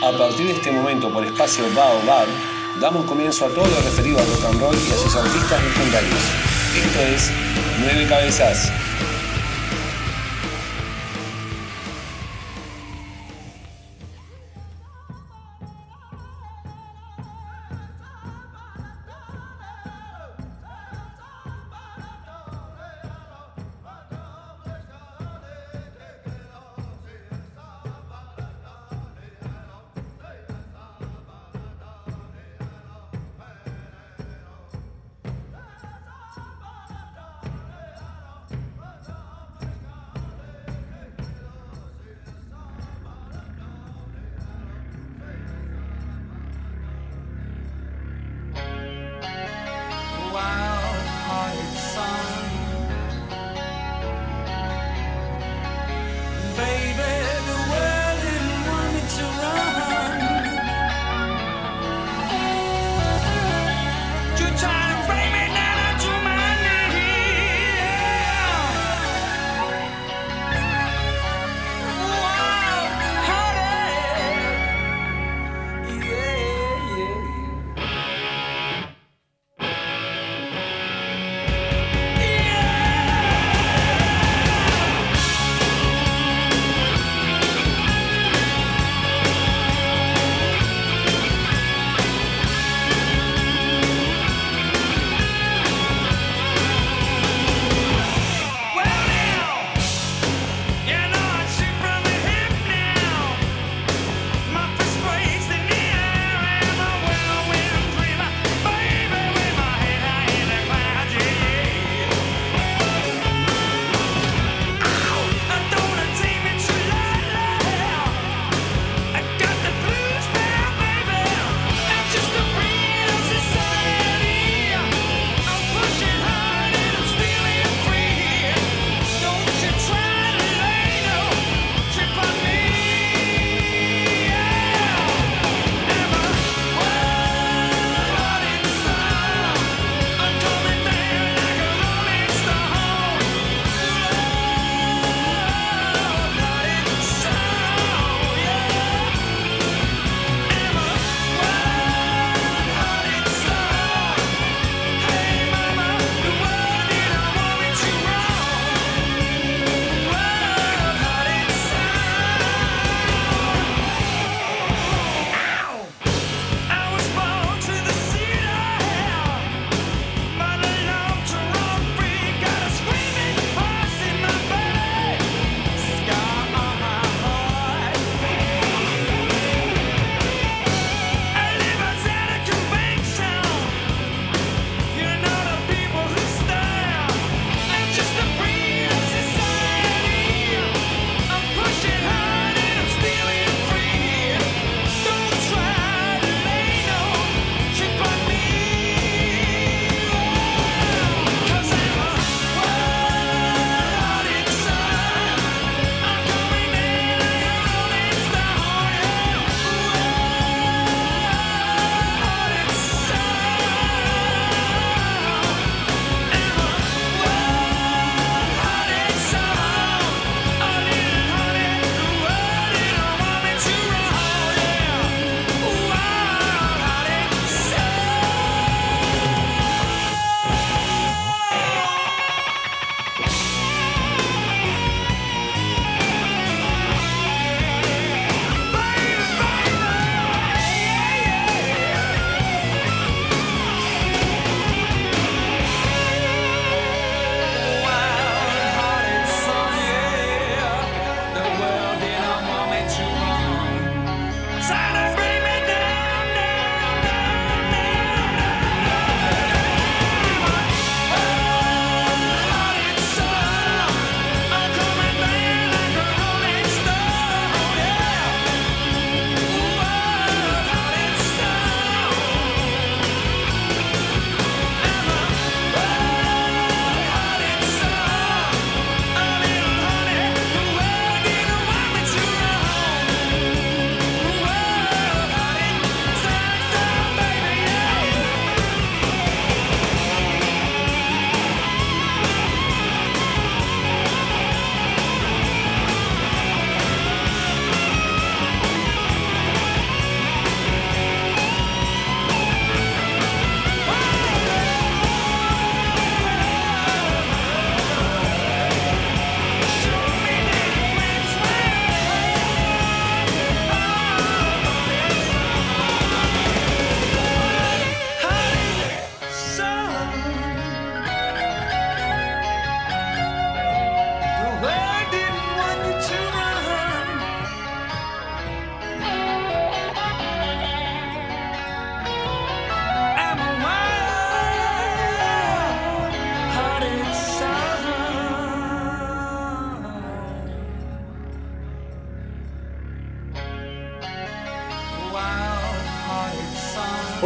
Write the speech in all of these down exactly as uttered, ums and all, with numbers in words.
A partir de este momento, por espacio Baobab, damos comienzo a todo lo referido al rock and roll y a sus artistas legendarios. Esto es Nueve Cabezas.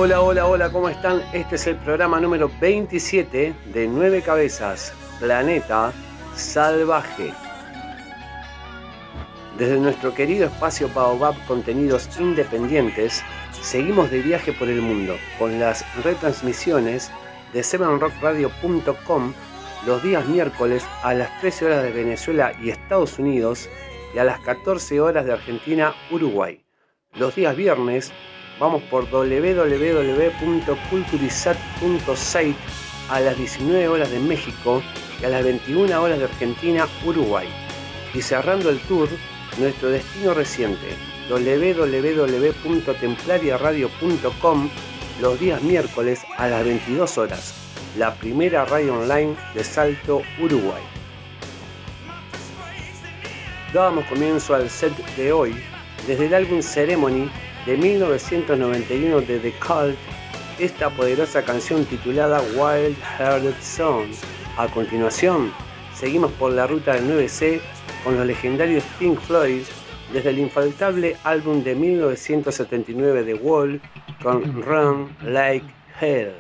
Hola, hola, hola, ¿cómo están? Este es el programa número veintisiete de Nueve Cabezas, Planeta Salvaje. Desde nuestro querido espacio Baobab Contenidos Independientes, seguimos de viaje por el mundo con las retransmisiones de seven rock radio punto com los días miércoles a las trece horas de Venezuela y Estados Unidos y a las catorce horas de Argentina, Uruguay. Los días viernes vamos por doble u doble u doble u punto culturizat punto site a las diecinueve horas de México y a las veintiuna horas de Argentina, Uruguay. Y cerrando el tour, nuestro destino reciente, doble u doble u doble u punto templaria radio punto com, los días miércoles a las veintidós horas, la primera radio online de Salto, Uruguay. Dábamos comienzo al set de hoy desde el álbum Ceremony de mil novecientos noventa y uno de The Cult, esta poderosa canción titulada Wild Hearted Song. A continuación, seguimos por la ruta del nueve C con los legendarios Pink Floyd desde el infaltable álbum de mil novecientos setenta y nueve The Wall con Run Like Hell.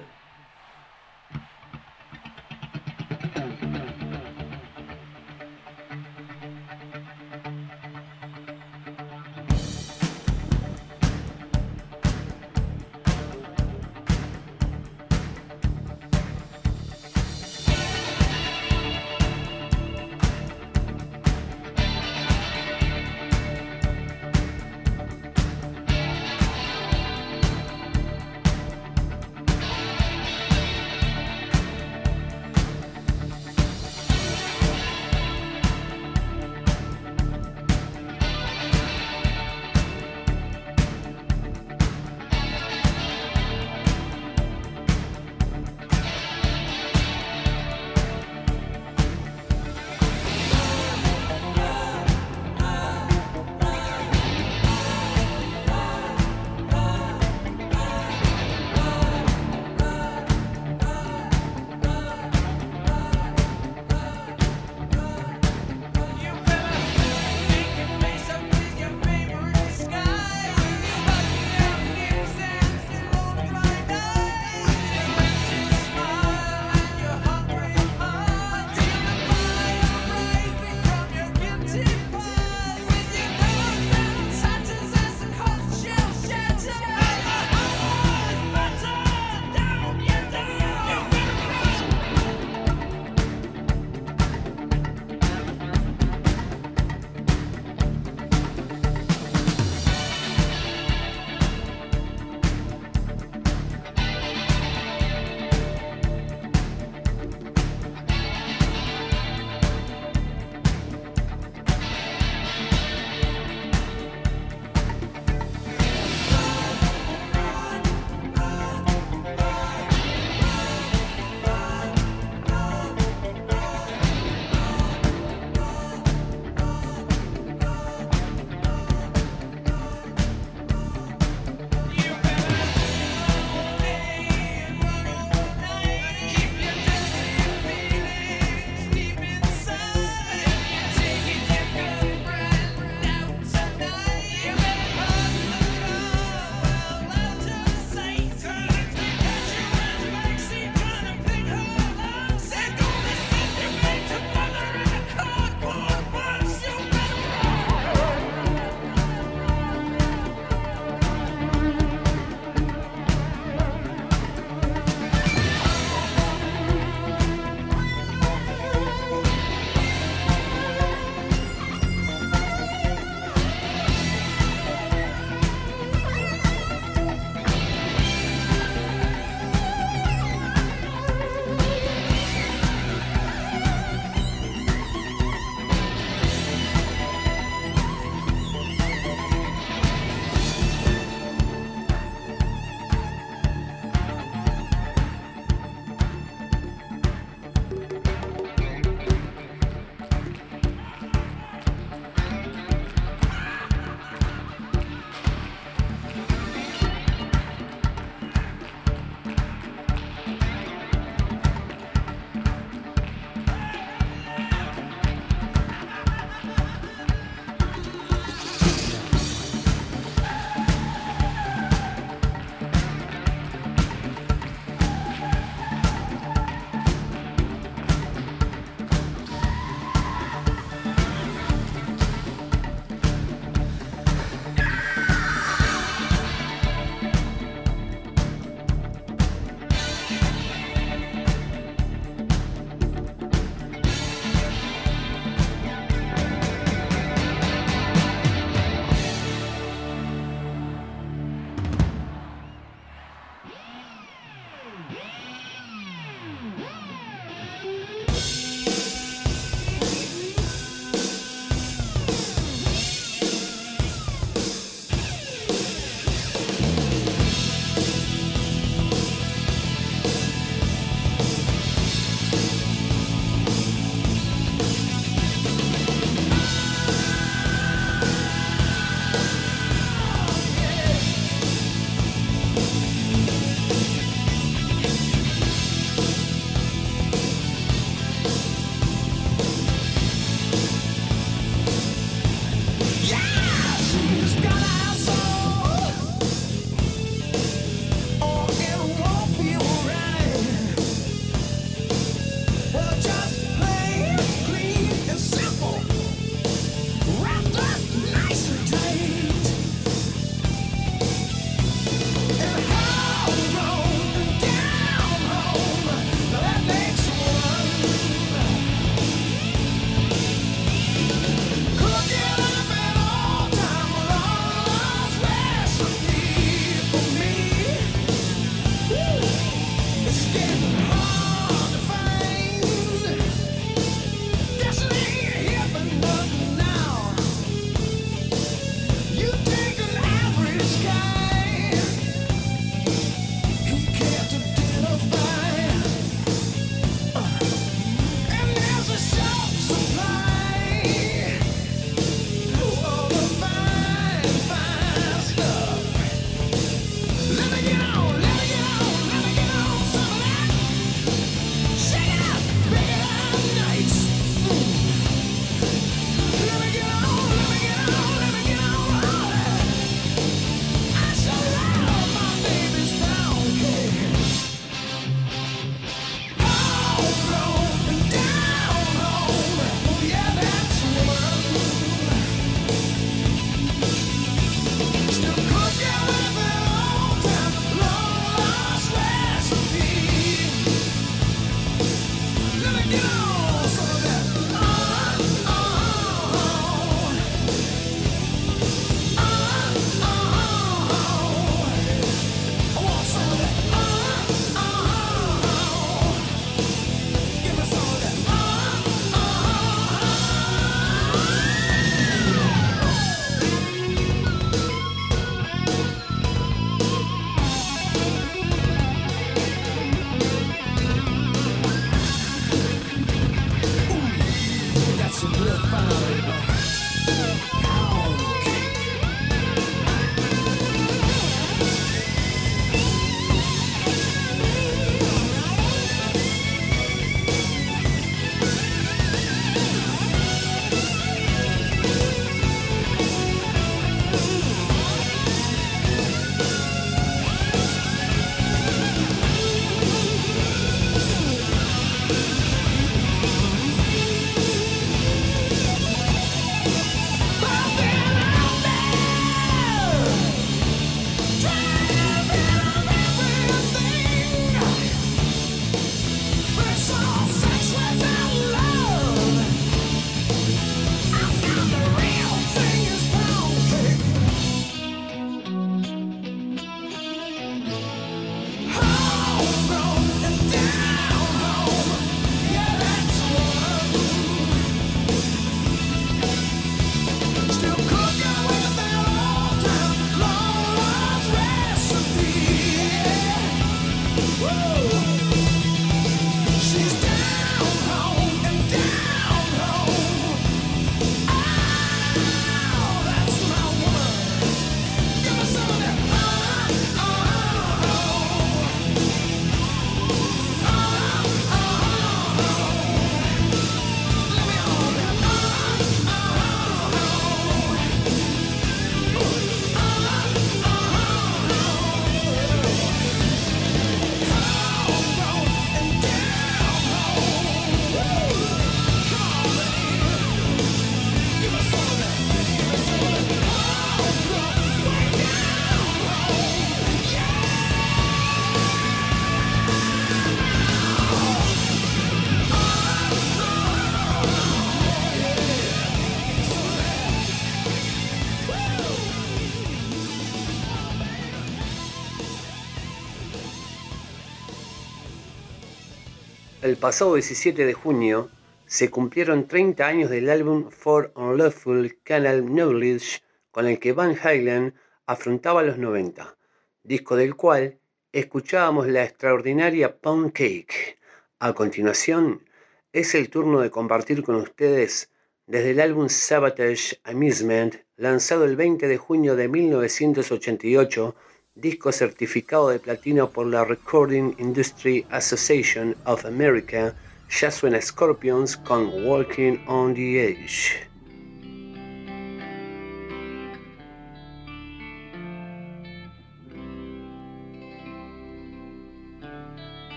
El pasado diecisiete de junio se cumplieron treinta años del álbum For Unlawful Carnal Knowledge, con el que Van Halen afrontaba los noventa, disco del cual escuchábamos la extraordinaria Pound Cake. A continuación, es el turno de compartir con ustedes desde el álbum Sabotage Amusement, lanzado el veinte de junio de mil novecientos ochenta y ocho, disco certificado de platino por la Recording Industry Association of America. Ya suena Scorpions con Walking on the Edge.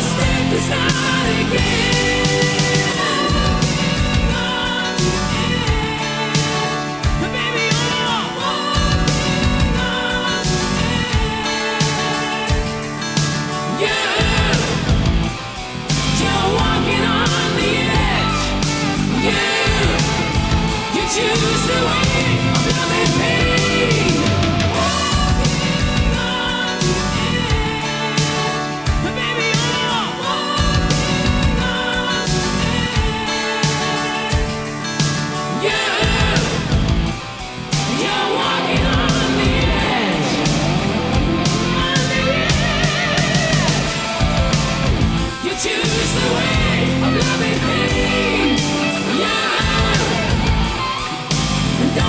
Start again. Choose the way of love and pain, yeah.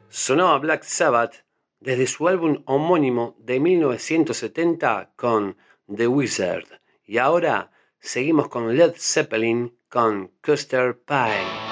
Sonaba Black Sabbath desde su álbum homónimo de mil novecientos setenta con The Wizard. Y ahora seguimos con Led Zeppelin con Custard Pie.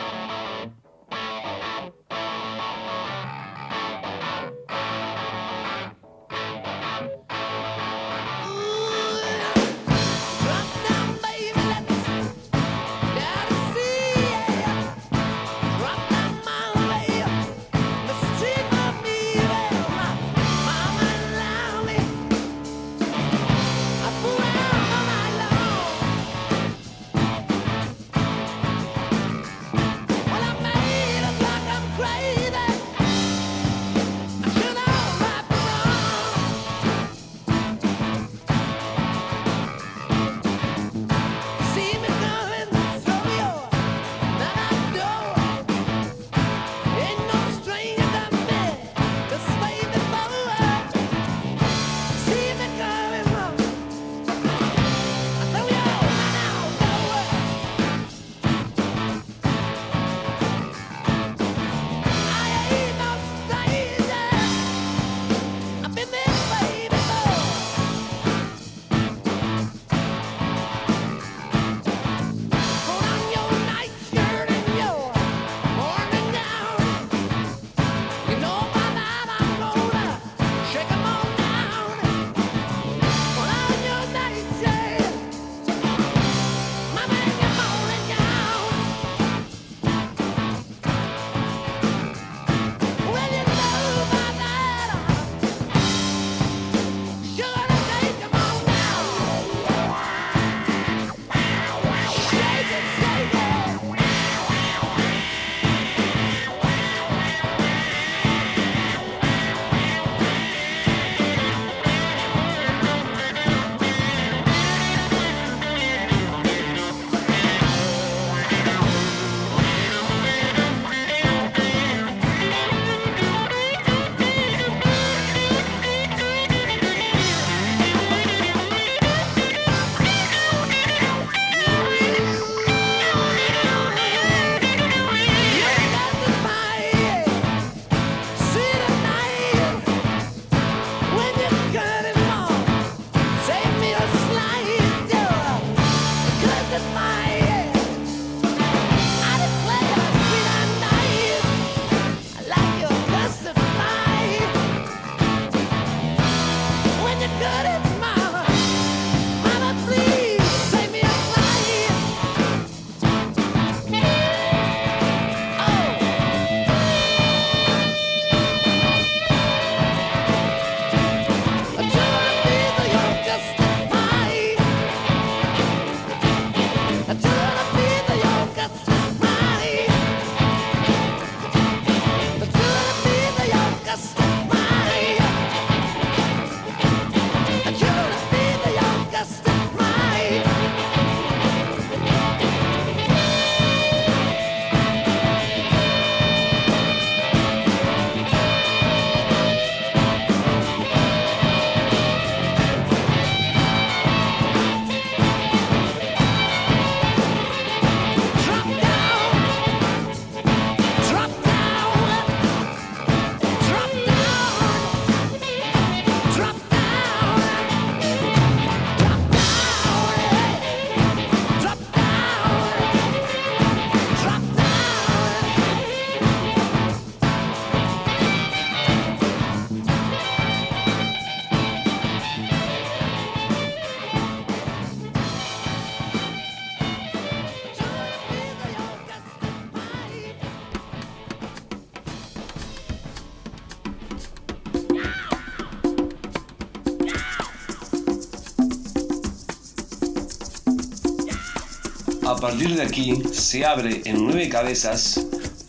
A partir de aquí se abre en nueve cabezas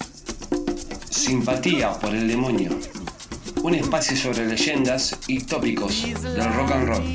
Simpatía por el Demonio, un espacio sobre leyendas y tópicos del rock and roll.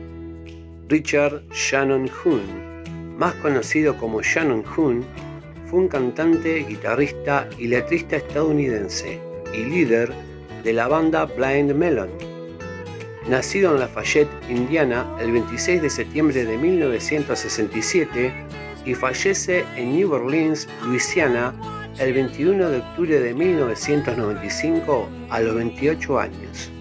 Richard Shannon Hoon, más conocido como Shannon Hoon, fue un cantante, guitarrista y letrista estadounidense y líder de la banda Blind Melon. Nacido en Lafayette, Indiana, el veintiséis de septiembre de mil novecientos sesenta y siete y fallece en New Orleans, Luisiana, el veintiuno de octubre de mil novecientos noventa y cinco a los veintiocho años.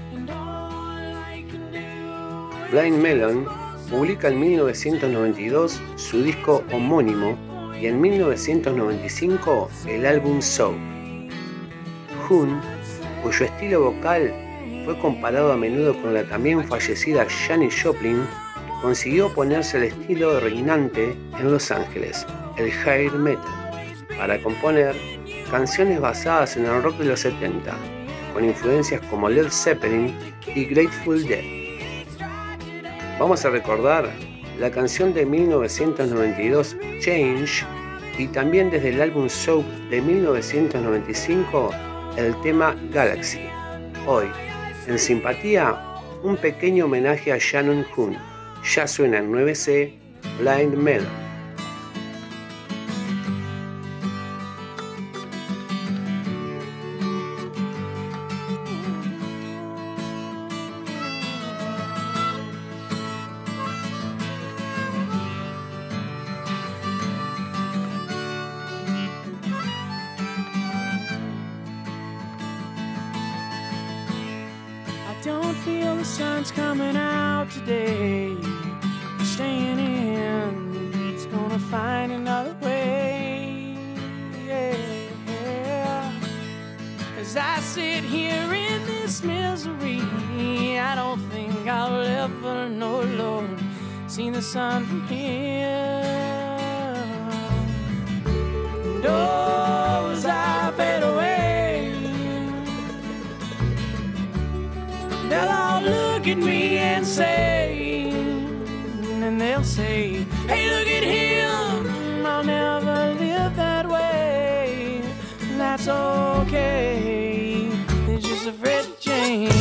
Blind Melon publica en mil novecientos noventa y dos su disco homónimo y en mil novecientos noventa y cinco el álbum Soap. Hoon, cuyo estilo vocal fue comparado a menudo con la también fallecida Janis Joplin, consiguió ponerse el estilo reinante en Los Ángeles, el hair metal, para componer canciones basadas en el rock de los setenta, con influencias como Led Zeppelin y Grateful Dead. Vamos a recordar la canción de mil novecientos noventa y dos, Change, y también desde el álbum Soap de mil novecientos noventa y cinco, el tema Galaxy. Hoy, en Simpatía, un pequeño homenaje a Shannon Hoon. Ya suena en nueve ce, Blind Melon. Don't feel the sun's coming out today. Staying in, it's gonna find another way. Yeah. As I sit here in this misery, I don't think I'll ever know, Lord, see the sun from here. And oh, as I fade away, they'll all look at me and say, and they'll say, hey, look at him, I'll never live that way. That's okay, they're just afraid to change.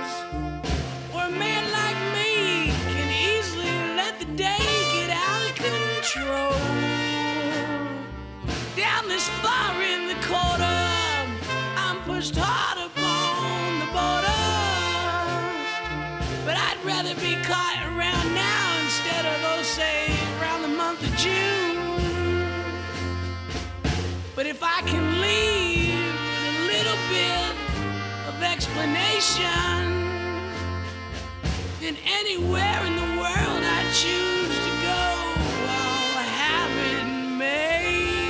Where a man like me can easily let the day get out of control. pushed hard upon the border. But I'd rather be caught around now instead of, oh, say, around the month of June. But if I can leave with a little bit of explanation, then anywhere in the world I choose to go, I'll have it made.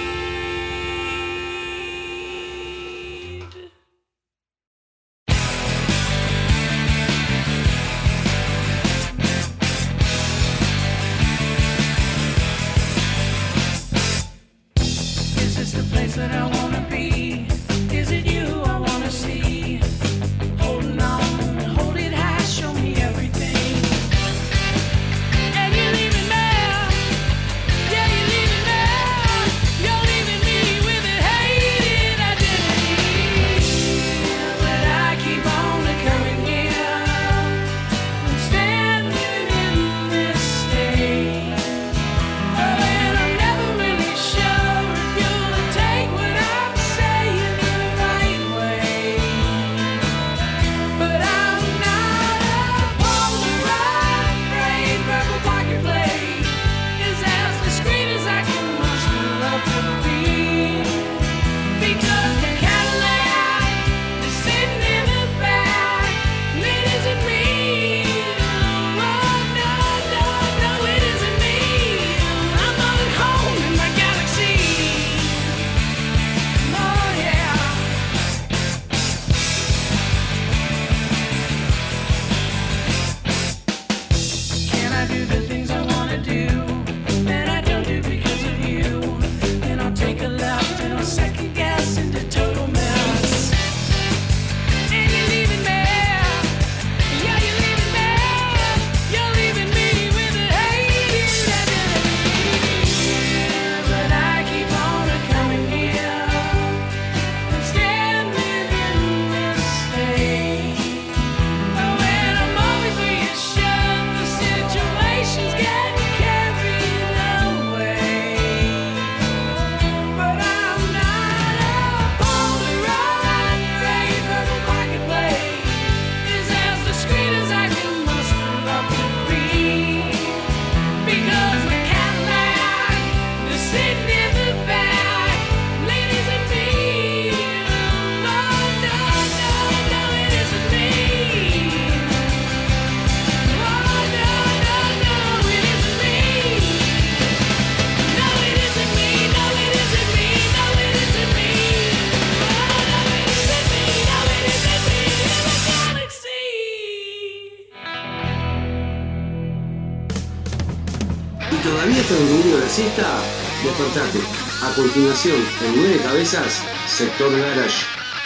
Is this the place that I wanna be? Is it you I wanna see? Holding on, hold it high, show me everything. And you're leaving now, yeah, you're leaving now. You're leaving me with a hated identity. But I keep on coming here. I'm standing in this state. Oh, and I'm never really sure if you'll take what I'm saying the right way. But I'm not a polarized afraid. Purple pocket blade is as discreet as I can muster up to be. Because the Cadillac is sitting in the back, and it isn't me. Oh, no, no, no, it isn't me. I'm all at home in my galaxy. Oh, yeah. Can I do the things I wanna do that I don't do because of you? Then I'll take a left and I'll second guess into total mess. And you're leaving me, yeah, you're leaving me, you're leaving me with a hated identity. But I keep on coming here. I'm standing in this state. Oh, and I'm always reassured the situation's getting carried away. But I'm not a polarized afraid. Purple pocket blade is as discreet as I can muster up to be. Because the Cadillac is sitting in the back, ladies and me. No, no, no, no, it isn't me. Oh, no, no, no, it isn't me. No, it isn't me. No, it isn't me. No, it isn't me. Oh, no, it isn't me. No, it isn't me. In the galaxy. ¿Y todavía estás durmiendo la siesta? Despertate. A continuación, en Nueve Cabezas, Sector Garage.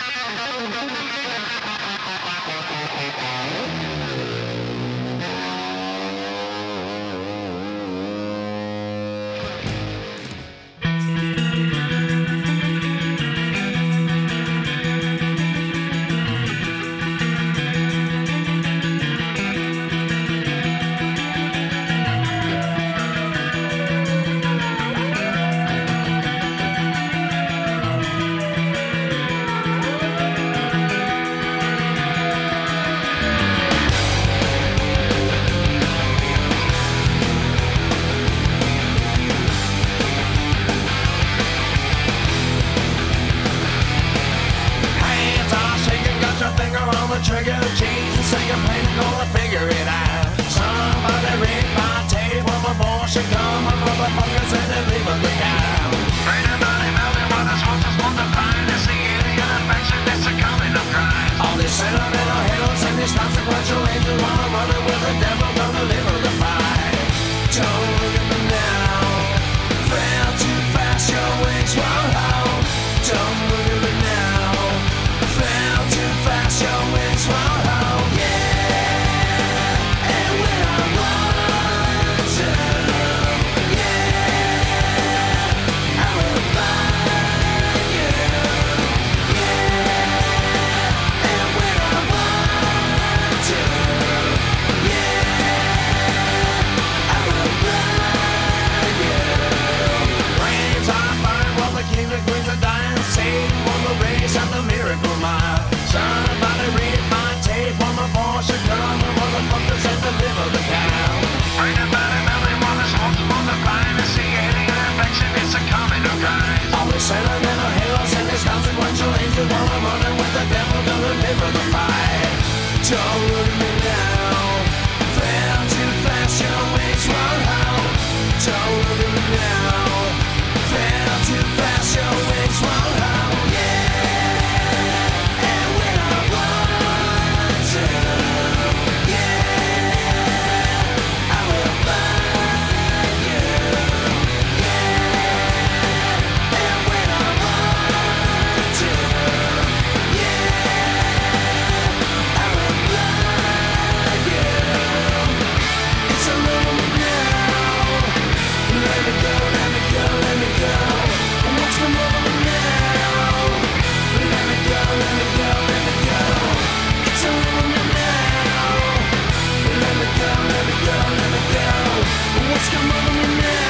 Hands are shaking, got your finger on the trigger. Jesus, say you're playing, gonna figure it out. Somebody ring my table before she come. My motherfuckers and they leave a look out. Ain't nobody melting what the swatches want to find. It's the alien infection that's a coming up dry. All these sentimental hills and these consequential angels wanna run it with the devil, gonna live or defy. Don't look at me now. Fell too fast, your wings were low. Don't look at me now. Fell too fast, your wings were low. Yeah, and when I want to, yeah, I will find you. Yeah, and when I want to, yeah, I will find you. Rains are fire while the king and queens are dying. Satan won the race at the Miracle Mile. a sailor than a hero, and his consequential angel while I'm running with the devil doesn't pay for the fight. Don't look at me now, fell too fast, your wings run out. Don't look at me now, fell too fast, your wings run out. Yeah, and when I want to, yeah, I will find you. Yeah, and when I want to, yeah, I will find you. It's a little now. Let me go, let me go, let me go. What's come over me now? Let me go, let me go, let me go. It's a little now. Let me go, let me go, let me go. What's come over me now?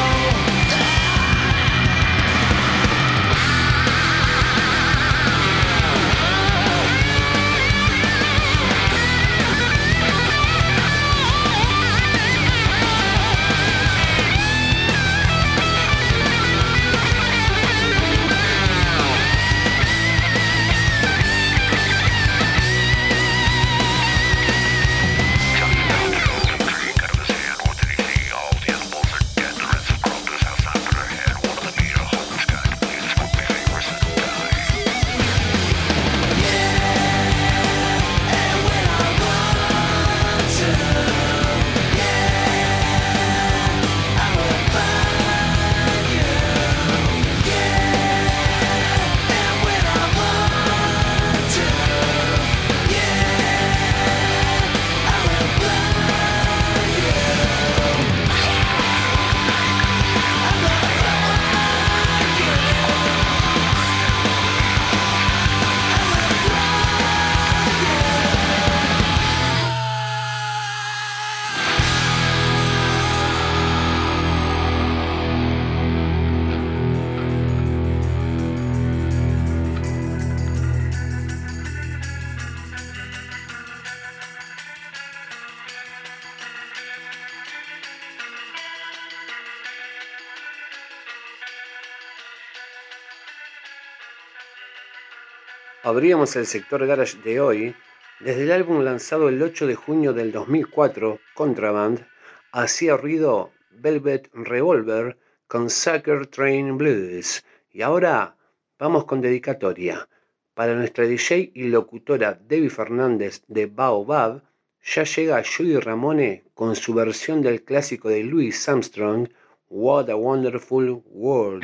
Abríamos el sector garage de hoy desde el álbum lanzado el ocho de junio del dos mil cuatro, Contraband, hacía ruido Velvet Revolver con Sucker Train Blues. Y ahora vamos con dedicatoria. Para nuestra D J y locutora Debbie Fernández de Baobab, ya llega Judy Ramone con su versión del clásico de Louis Armstrong, What a Wonderful World.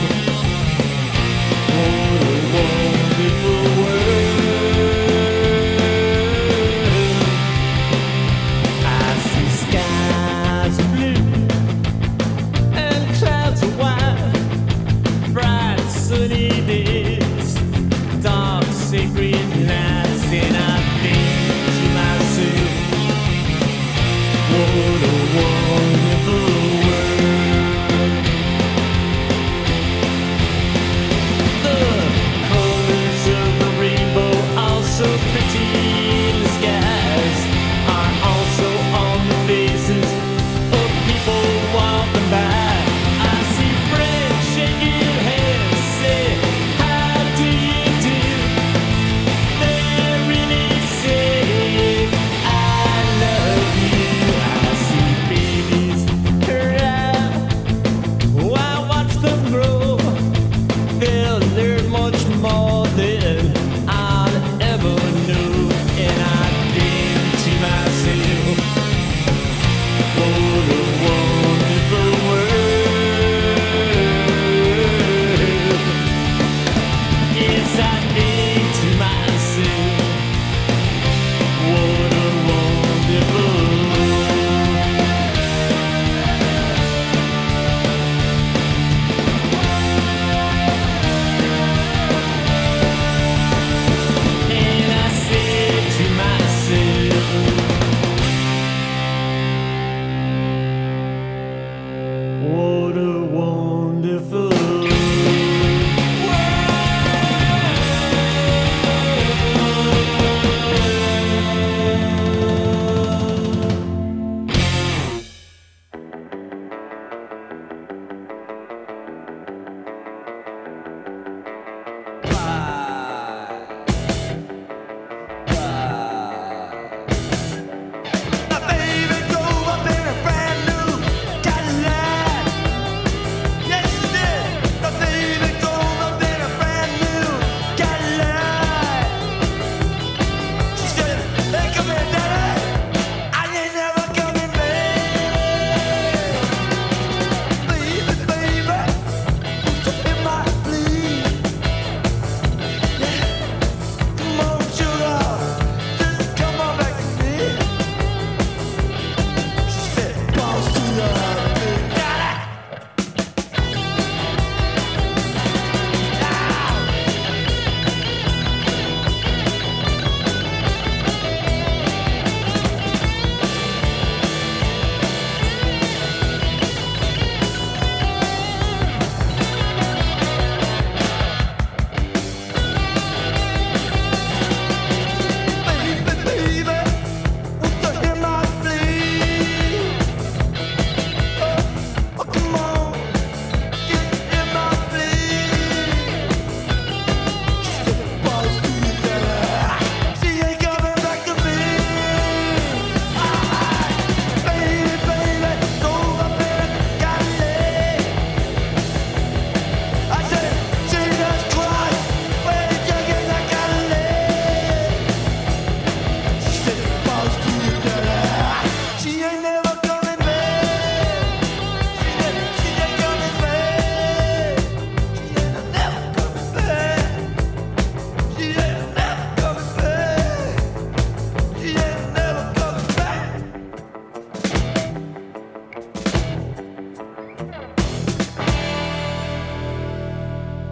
Wonderful world.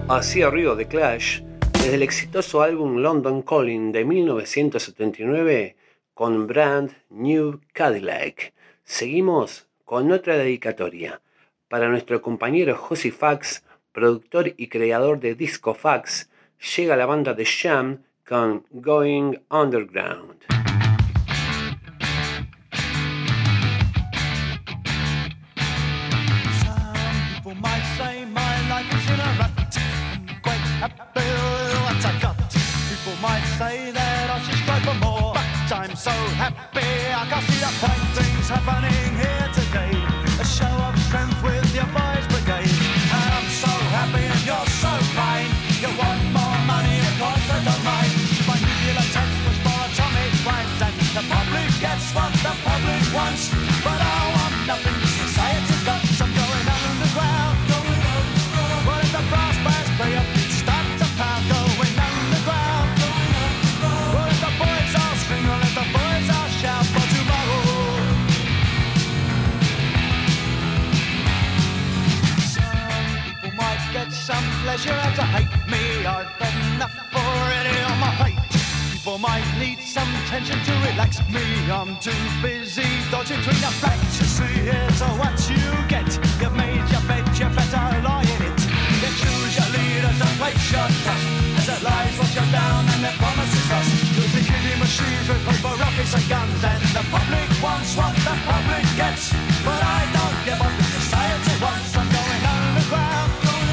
Hacía ruido The Clash desde el exitoso álbum London Calling de mil novecientos setenta y nueve con Brand New Cadillac. Seguimos con otra dedicatoria para nuestro compañero Josie Fax, productor y creador de Disco Fax. Llega la banda de Jam con Going Underground. Might say that I should strive for more, but I'm so happy I can see the fine things happening here today. A show of strength with your boys brigade. And I'm so happy and you're so kind. You want more money, of course I don't mind. My nuclear test was for atomic crimes, and the public gets what the public wants. But I want nothing, society's got some going on in the ground. Going on the ground. Well, if the brass bands play up, it starts to pound. Going on the ground. Some pleasure out to hate me. I've had enough already on my plate. People might need some tension to relax me. I'm too busy dodging between the facts. You see, here's what you get. You've made your bed, you better lie in it. You choose your leaders and place your trust. As it lies, wash you down and their promises lost. You're the killing machines with for rockets and guns. And the public wants what the public gets. But I don't give what the society wants. I'm going underground.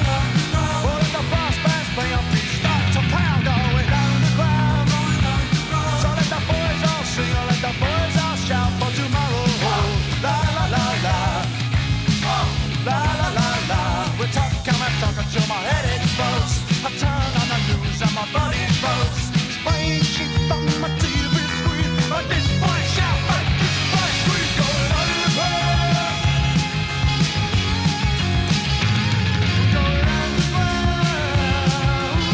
Till my head explodes, I turn on the news and my body explodes. Spraying shit on my T V screen, but this boy shout, but this boy scream, going underground. Going underground.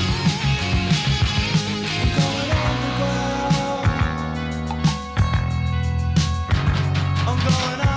I'm going underground. I'm going underground.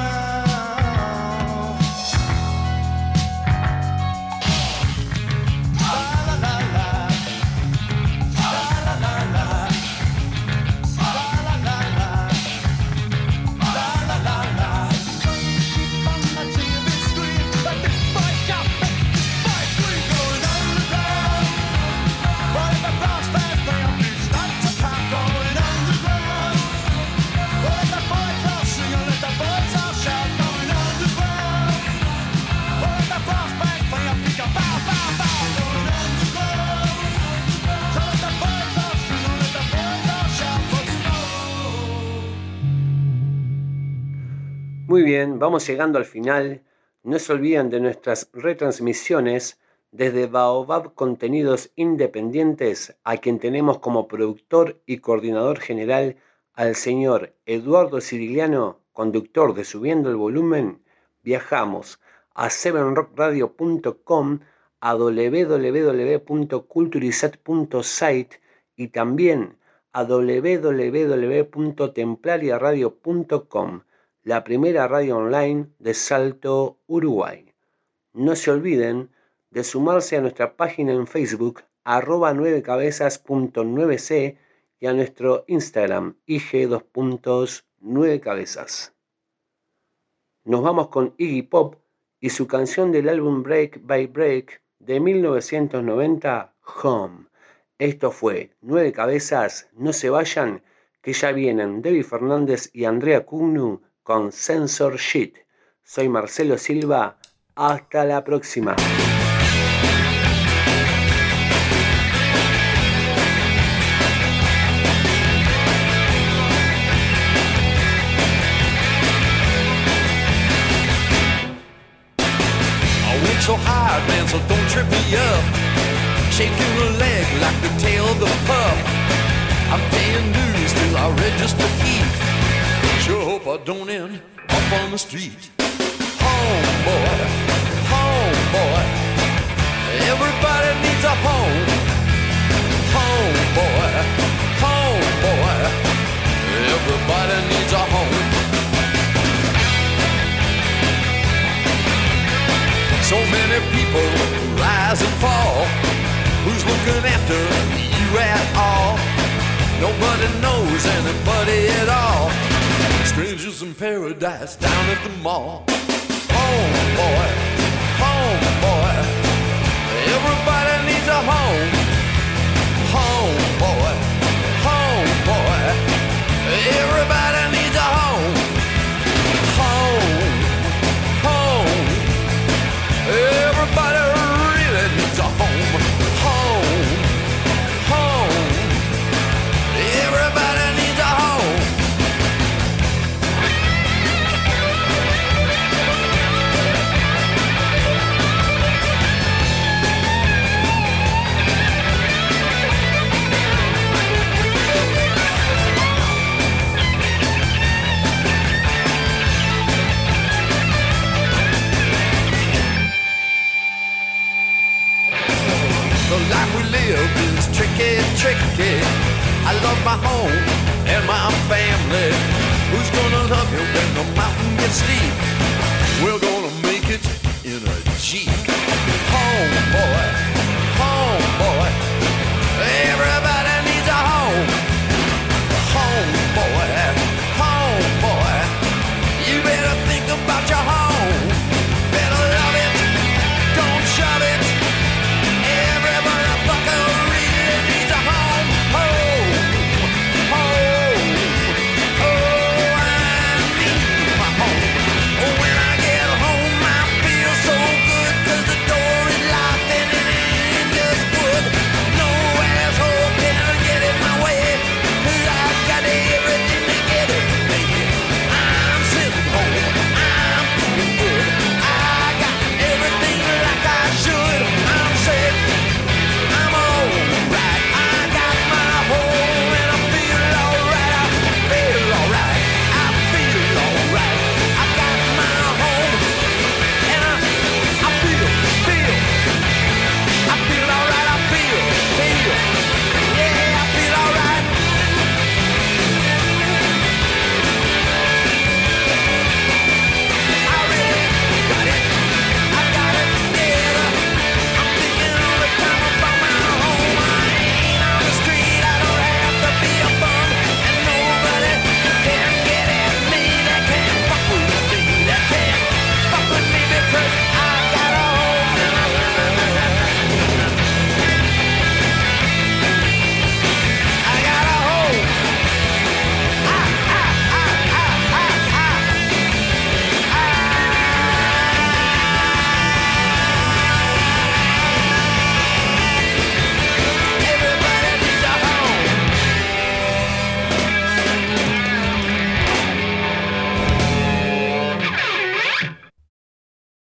Muy bien, vamos llegando al final. No se olviden de nuestras retransmisiones desde Baobab Contenidos Independientes, a quien tenemos como productor y coordinador general al señor Eduardo Cirigliano, conductor de Subiendo el Volumen. Viajamos a seven rock radio punto com, a doble u doble u doble u punto culturizat punto site y también a doble u doble u doble u punto templaria radio punto com, la primera radio online de Salto, Uruguay. No se olviden de sumarse a nuestra página en Facebook, arroba nueve cabezas punto nueve c, y a nuestro Instagram, I G dos puntos nueve cabezas. Nos vamos con Iggy Pop y su canción del álbum Break by Break de mil novecientos noventa, Home. Esto fue Nueve Cabezas, no se vayan, que ya vienen Debbie Fernández y Andrea Cugnu con Sensor Sheet. Soy Marcelo Silva, hasta la próxima. So hard, man, so don't trip me up. Shaking the leg like the tail of the pup. I'm paying dues till I register feet. Sure hope I don't end up on the street. Home, boy, home, boy. Everybody needs a home. Home, boy, home, boy. Everybody needs a home. So many people rise and fall. Who's looking after you at all? Nobody knows anybody at all. Strangers in paradise down at the mall. Home, boy, home, boy. Everybody needs a home. Home, boy.